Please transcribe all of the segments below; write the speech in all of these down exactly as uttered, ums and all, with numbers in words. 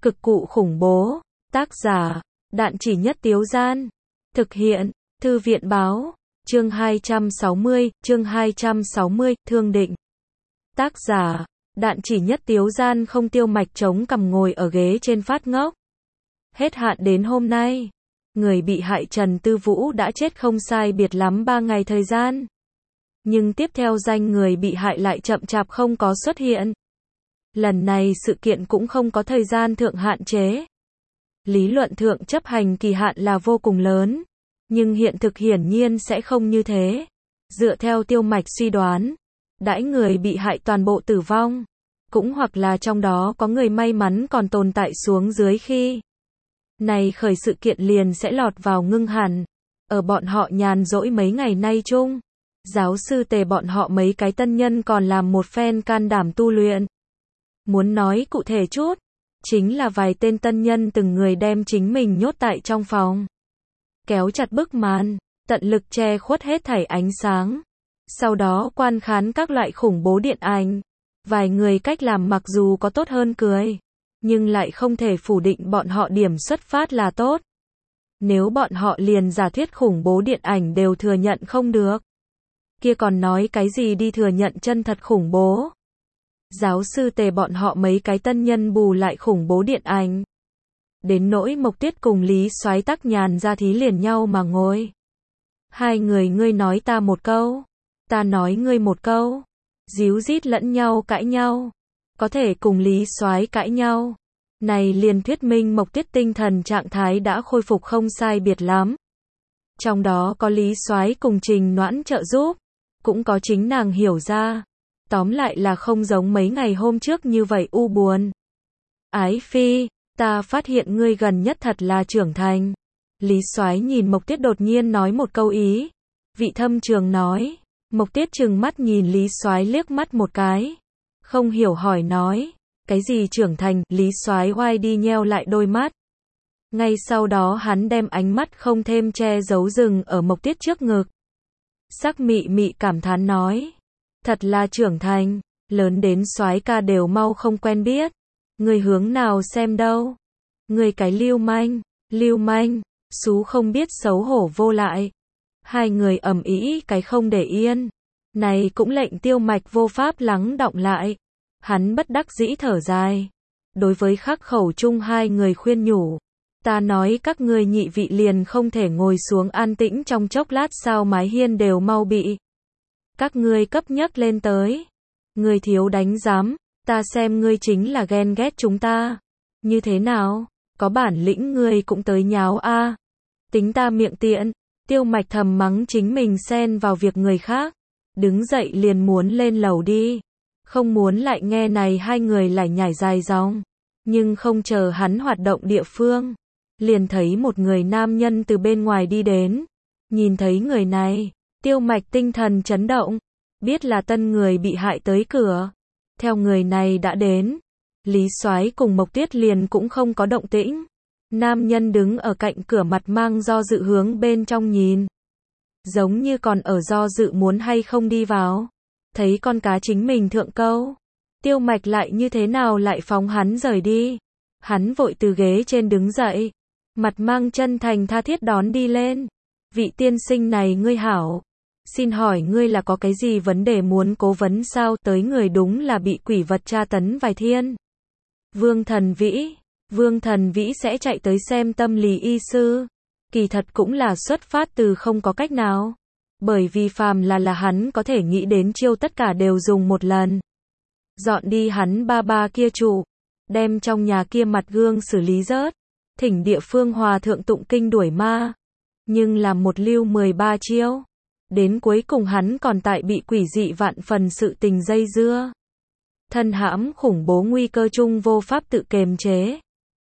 Cực cụ khủng bố. Tác giả, Đạn Chỉ Nhất Tiếu Gian. Thực hiện, Thư viện báo. Chương hai trăm sáu mươi, chương hai trăm sáu mươi, Thương Định. Tác giả, Đạn Chỉ Nhất Tiếu Gian. Không Tiêu Mạch chống cằm ngồi ở ghế trên phát ngốc. Hết hạn đến hôm nay, người bị hại Trần Tư Vũ đã chết không sai biệt lắm ba ngày thời gian. Nhưng tiếp theo danh người bị hại lại chậm chạp không có xuất hiện. Lần này sự kiện cũng không có thời gian thượng hạn chế. Lý luận thượng chấp hành kỳ hạn là vô cùng lớn, nhưng hiện thực hiển nhiên sẽ không như thế. Dựa theo Tiêu Mạch suy đoán, đãi người bị hại toàn bộ tử vong, cũng hoặc là trong đó có người may mắn còn tồn tại xuống dưới khi này khởi sự kiện liền sẽ lọt vào ngưng hẳn. Ở bọn họ nhàn rỗi mấy ngày nay chung, giáo sư Tề bọn họ mấy cái tân nhân còn làm một phen can đảm tu luyện. Muốn nói cụ thể chút, chính là vài tên tân nhân từng người đem chính mình nhốt tại trong phòng, kéo chặt bức màn, tận lực che khuất hết thảy ánh sáng. Sau đó quan khán các loại khủng bố điện ảnh. Vài người cách làm mặc dù có tốt hơn cười, nhưng lại không thể phủ định bọn họ điểm xuất phát là tốt. Nếu bọn họ liền giả thuyết khủng bố điện ảnh đều thừa nhận không được, kia còn nói cái gì đi thừa nhận chân thật khủng bố. Giáo sư Tề bọn họ mấy cái tân nhân bù lại khủng bố điện ảnh. Đến nỗi Mộc Tiết cùng Lý Soái tắc nhàn ra thí liền nhau mà ngồi. Hai người ngươi nói ta một câu, ta nói ngươi một câu, díu dít lẫn nhau cãi nhau, có thể cùng Lý Soái cãi nhau. Này liền thuyết minh Mộc Tiết tinh thần trạng thái đã khôi phục không sai biệt lắm. Trong đó có Lý Soái cùng Trình Noãn trợ giúp, cũng có chính nàng hiểu ra. Tóm lại là không giống mấy ngày hôm trước như vậy u buồn. Ái Phi, ta phát hiện ngươi gần nhất thật là trưởng thành. Lý Soái nhìn Mộc Tiết đột nhiên nói một câu ý vị thâm trường nói. Mộc Tiết trừng mắt nhìn Lý Soái liếc mắt một cái, không hiểu hỏi nói, cái gì trưởng thành? Lý Soái oai đi nheo lại đôi mắt. Ngay sau đó hắn đem ánh mắt không thêm che giấu dừng ở Mộc Tiết trước ngực. Sắc mị mị cảm thán nói, thật là trưởng thành, lớn đến soái ca đều mau không quen biết. Người hướng nào xem đâu? Người cái lưu manh, lưu manh, xú không biết xấu hổ vô lại. Hai người ầm ĩ cái không để yên. Này cũng lệnh Tiêu Mạch vô pháp lắng đọng lại. Hắn bất đắc dĩ thở dài. Đối với khắc khẩu chung hai người khuyên nhủ. Ta nói các ngươi nhị vị liền không thể ngồi xuống an tĩnh trong chốc lát sao mái hiên đều mau bị các ngươi cấp nhấc lên tới. Ngươi thiếu đánh giám, ta xem ngươi chính là ghen ghét chúng ta. Như thế nào? Có bản lĩnh ngươi cũng tới nháo a. À. Tính ta miệng tiện. Tiêu Mạch thầm mắng chính mình xen vào việc người khác. Đứng dậy liền muốn lên lầu đi. Không muốn lại nghe này hai người lải nhải dài dòng. Nhưng không chờ hắn hoạt động địa phương, liền thấy một người nam nhân từ bên ngoài đi đến. Nhìn thấy người này, Tiêu Mạch tinh thần chấn động, biết là tân người bị hại tới cửa. Theo người này đã đến, Lý Soái cùng Mộc Tiết liền cũng không có động tĩnh. Nam nhân đứng ở cạnh cửa mặt mang do dự hướng bên trong nhìn, giống như còn ở do dự muốn hay không đi vào. Thấy con cá chính mình thượng câu, Tiêu Mạch lại như thế nào lại phóng hắn rời đi. Hắn vội từ ghế trên đứng dậy, mặt mang chân thành tha thiết đón đi lên. Vị tiên sinh này ngươi hảo, xin hỏi ngươi là có cái gì vấn đề muốn cố vấn sao? Tới người đúng là bị quỷ vật tra tấn vài thiên. Vương Thần Vĩ, Vương Thần Vĩ sẽ chạy tới xem tâm lý y sư. Kỳ thật cũng là xuất phát từ không có cách nào. Bởi vì phàm là là hắn có thể nghĩ đến chiêu tất cả đều dùng một lần. Dọn đi hắn ba ba kia trụ, đem trong nhà kia mặt gương xử lý rớt, thỉnh địa phương hòa thượng tụng kinh đuổi ma. Nhưng làm một lưu mười ba chiêu. Đến cuối cùng hắn còn tại bị quỷ dị vạn phần sự tình dây dưa. Thân hãm khủng bố nguy cơ chung vô pháp tự kềm chế.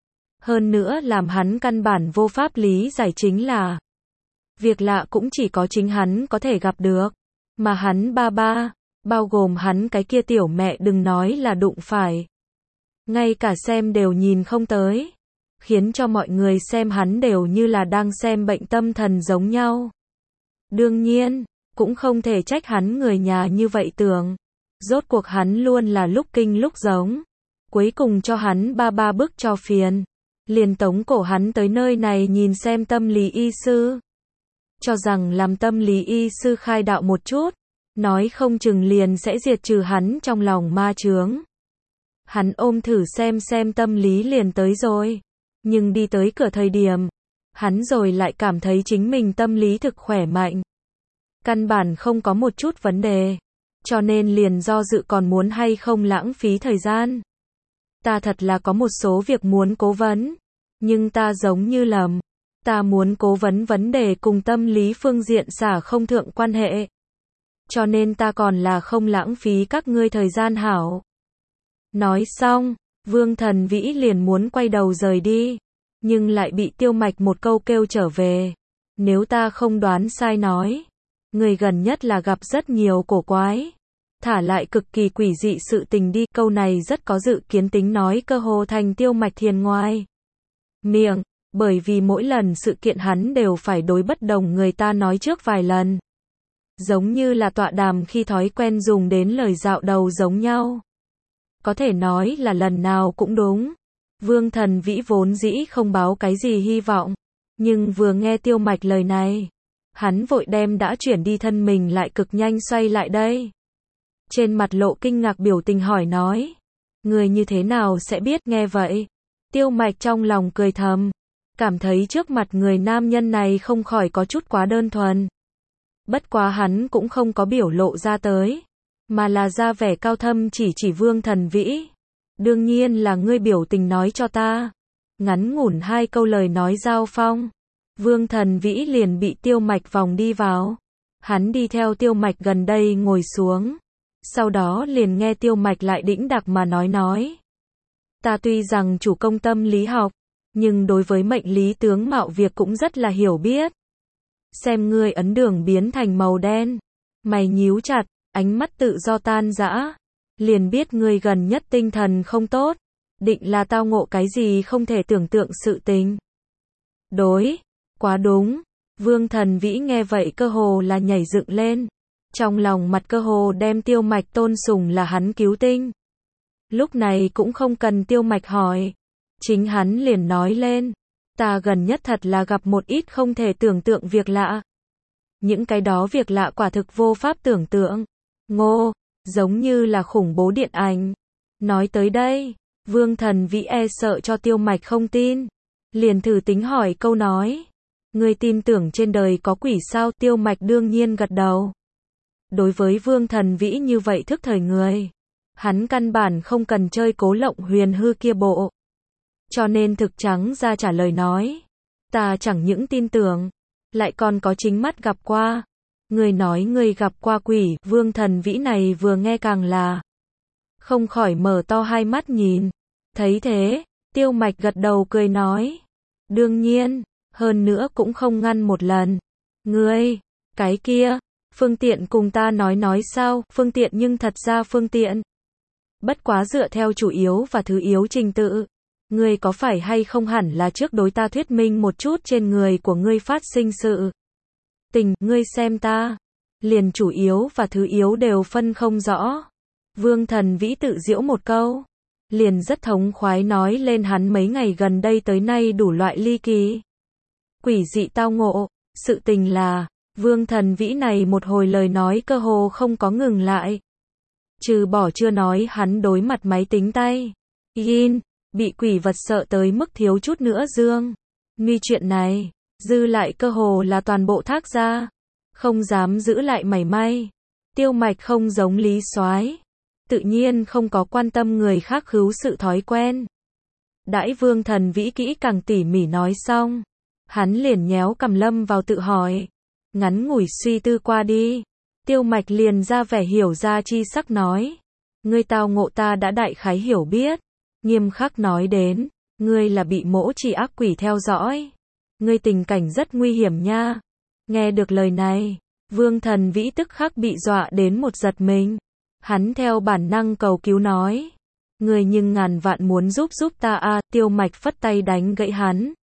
Hơn nữa làm hắn căn bản vô pháp lý giải chính là việc lạ cũng chỉ có chính hắn có thể gặp được. Mà hắn ba ba, bao gồm hắn cái kia tiểu mẹ đừng nói là đụng phải. Ngay cả xem đều nhìn không tới. Khiến cho mọi người xem hắn đều như là đang xem bệnh tâm thần giống nhau. Đương nhiên, cũng không thể trách hắn người nhà như vậy tưởng. Rốt cuộc hắn luôn là lúc kinh lúc giống. cuối cùng cho hắn ba ba bức cho phiền. Liền tống cổ hắn tới nơi này nhìn xem tâm lý y sư. Cho rằng làm tâm lý y sư khai đạo một chút, nói không chừng liền sẽ diệt trừ hắn trong lòng ma chướng. Hắn ôm thử xem xem tâm lý liền tới rồi. Nhưng đi tới cửa thời điểm, hắn rồi lại cảm thấy chính mình tâm lý thực khỏe mạnh. Căn bản không có một chút vấn đề. Cho nên liền do dự còn muốn hay không lãng phí thời gian. Ta thật là có một số việc muốn cố vấn. Nhưng ta giống như lầm. Ta muốn cố vấn vấn đề cùng tâm lý phương diện xả không thượng quan hệ. Cho nên ta còn là không lãng phí các ngươi thời gian hảo. Nói xong, Vương Thần Vĩ liền muốn quay đầu rời đi. Nhưng lại bị Tiêu Mạch một câu kêu trở về. Nếu ta không đoán sai nói. Người gần nhất là gặp rất nhiều cổ quái. Thả lại cực kỳ quỷ dị sự tình đi. Câu này rất có dự kiến tính nói cơ hồ thành Tiêu Mạch thiền ngoài miệng. Bởi vì mỗi lần sự kiện hắn đều phải đối bất đồng người ta nói trước vài lần. Giống như là tọa đàm khi thói quen dùng đến lời dạo đầu giống nhau. Có thể nói là lần nào cũng đúng. Vương Thần Vĩ vốn dĩ không báo cái gì hy vọng. Nhưng vừa nghe Tiêu Mạch lời này, hắn vội đem đã chuyển đi thân mình lại cực nhanh xoay lại đây. Trên mặt lộ kinh ngạc biểu tình hỏi nói. Người như thế nào sẽ biết nghe vậy? Tiêu Mạch trong lòng cười thầm. Cảm thấy trước mặt người nam nhân này không khỏi có chút quá đơn thuần. Bất quá hắn cũng không có biểu lộ ra tới. Mà là ra vẻ cao thâm chỉ chỉ Vương Thần Vĩ. Đương nhiên là ngươi biểu tình nói cho ta. Ngắn ngủn hai câu lời nói giao phong. Vương Thần Vĩ liền bị Tiêu Mạch vòng đi vào. Hắn đi theo Tiêu Mạch gần đây ngồi xuống. Sau đó liền nghe Tiêu Mạch lại đĩnh đạc mà nói nói. Ta tuy rằng chủ công tâm lý học, nhưng đối với mệnh lý tướng mạo việc cũng rất là hiểu biết. Xem ngươi ấn đường biến thành màu đen, mày nhíu chặt, ánh mắt tự do tan rã, liền biết ngươi gần nhất tinh thần không tốt, định là tao ngộ cái gì không thể tưởng tượng sự tình. Đối, quá đúng. Vương Thần Vĩ nghe vậy cơ hồ là nhảy dựng lên, trong lòng mặt cơ hồ đem Tiêu Mạch tôn sùng là hắn cứu tinh. Lúc này cũng không cần Tiêu Mạch hỏi, chính hắn liền nói lên, ta gần nhất thật là gặp một ít không thể tưởng tượng việc lạ. Những cái đó việc lạ quả thực vô pháp tưởng tượng. Ngô, giống như là khủng bố điện ảnh. Nói tới đây, Vương Thần Vĩ e sợ cho Tiêu Mạch không tin, liền thử tính hỏi câu nói. Ngươi tin tưởng trên đời có quỷ sao? Tiêu Mạch đương nhiên gật đầu. Đối với Vương Thần Vĩ như vậy thức thời người, hắn căn bản không cần chơi Cố Lộng Huyền Hư kia bộ. Cho nên thực trắng ra trả lời nói. Ta chẳng những tin tưởng, lại còn có chính mắt gặp qua. Người nói người gặp qua quỷ. Vương Thần Vĩ này vừa nghe càng là không khỏi mở to hai mắt nhìn. Thấy thế, Tiêu Mạch gật đầu cười nói. Đương nhiên, hơn nữa cũng không ngăn một lần. Ngươi, cái kia, phương tiện cùng ta nói nói sao? Phương tiện nhưng thật ra phương tiện. Bất quá dựa theo chủ yếu và thứ yếu trình tự. Ngươi có phải hay không hẳn là trước đối ta thuyết minh một chút trên người của ngươi phát sinh sự tình, ngươi xem ta, liền chủ yếu và thứ yếu đều phân không rõ. Vương Thần Vĩ tự giễu một câu, liền rất thống khoái nói lên hắn mấy ngày gần đây tới nay đủ loại ly kỳ, quỷ dị tao ngộ. Sự tình là, Vương Thần Vĩ này một hồi lời nói cơ hồ không có ngừng lại. Trừ bỏ chưa nói hắn đối mặt máy tính tay, in, bị quỷ vật sợ tới mức thiếu chút nữa dương. Nguy chuyện này, dư lại cơ hồ là toàn bộ thác ra. Không dám giữ lại mảy may. Tiêu Mạch không giống Lý Soái, tự nhiên không có quan tâm người khác khứu sự thói quen. Đãi Vương Thần Vĩ kỹ càng tỉ mỉ nói xong, hắn liền nhéo cằm lâm vào tự hỏi. Ngắn ngủi suy tư qua đi, Tiêu Mạch liền ra vẻ hiểu ra chi sắc nói. Ngươi tao ngộ ta đã đại khái hiểu biết. Nghiêm khắc nói đến, ngươi là bị mỗ chỉ ác quỷ theo dõi. Ngươi tình cảnh rất nguy hiểm nha. Nghe được lời này, Vương Thần Vĩ tức khắc bị dọa đến một giật mình. Hắn theo bản năng cầu cứu nói. Ngươi nhưng ngàn vạn muốn giúp giúp ta a. Tiêu Mạch phất tay đánh gãy hắn.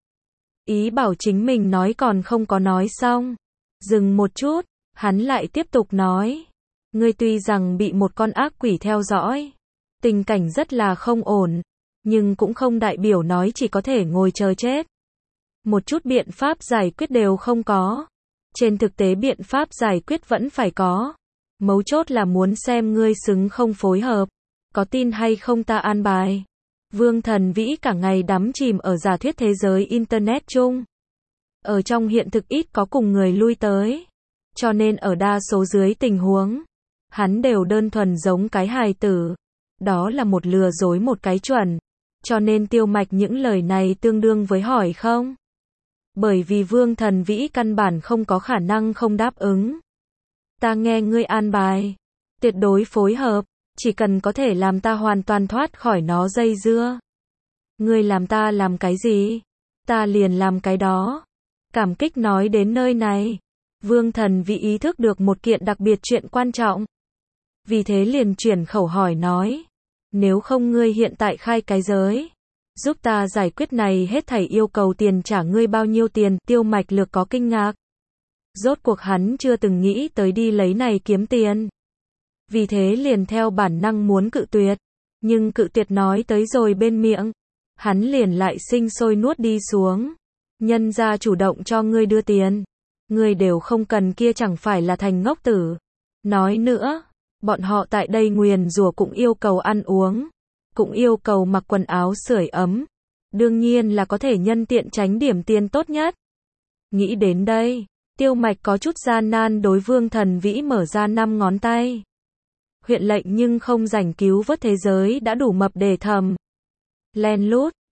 Ý bảo chính mình nói còn không có nói xong. Dừng một chút, hắn lại tiếp tục nói. Ngươi tuy rằng bị một con ác quỷ theo dõi, Tình cảnh rất là không ổn, nhưng cũng không đại biểu nói chỉ có thể ngồi chờ chết. Một chút biện pháp giải quyết đều không có. Trên thực tế biện pháp giải quyết vẫn phải có. Mấu chốt là muốn xem ngươi xứng không phối hợp. Có tin hay không ta an bài. Vương Thần Vĩ cả ngày đắm chìm ở giả thuyết thế giới Internet chung. Ở trong hiện thực ít có cùng người lui tới. Cho nên ở đa số dưới tình huống, hắn đều đơn thuần giống cái hài tử. Đó là một lừa dối một cái chuẩn. Cho nên Tiêu Mạch những lời này tương đương với hỏi không. Bởi vì Vương Thần Vĩ căn bản không có khả năng không đáp ứng. Ta nghe ngươi an bài. Tuyệt đối phối hợp. Chỉ cần có thể làm ta hoàn toàn thoát khỏi nó dây dưa. Ngươi làm ta làm cái gì? Ta liền làm cái đó. Cảm kích nói đến nơi này. Vương Thần Vĩ ý thức được một kiện đặc biệt chuyện quan trọng. Vì thế liền chuyển khẩu hỏi nói. Nếu không ngươi hiện tại khai cái giới. Giúp ta giải quyết này hết thảy yêu cầu tiền trả ngươi bao nhiêu tiền. Tiêu Mạch Lược có kinh ngạc. Rốt cuộc hắn chưa từng nghĩ tới đi lấy này kiếm tiền. Vì thế liền theo bản năng muốn cự tuyệt. Nhưng cự tuyệt nói tới rồi bên miệng. Hắn liền lại sinh sôi nuốt đi xuống. Nhân ra chủ động cho ngươi đưa tiền. Ngươi đều không cần kia chẳng phải là thành ngốc tử. Nói nữa, bọn họ tại đây nguyền rủa cũng yêu cầu ăn uống. Cũng yêu cầu mặc quần áo sưởi ấm. Đương nhiên là có thể nhân tiện tránh điểm tiền tốt nhất. Nghĩ đến đây, Tiêu Mạch có chút gian nan đối Vương Thần Vĩ mở ra năm ngón tay. Huyện lệnh nhưng không rảnh cứu vớt thế giới đã đủ mập để thầm. Len lút,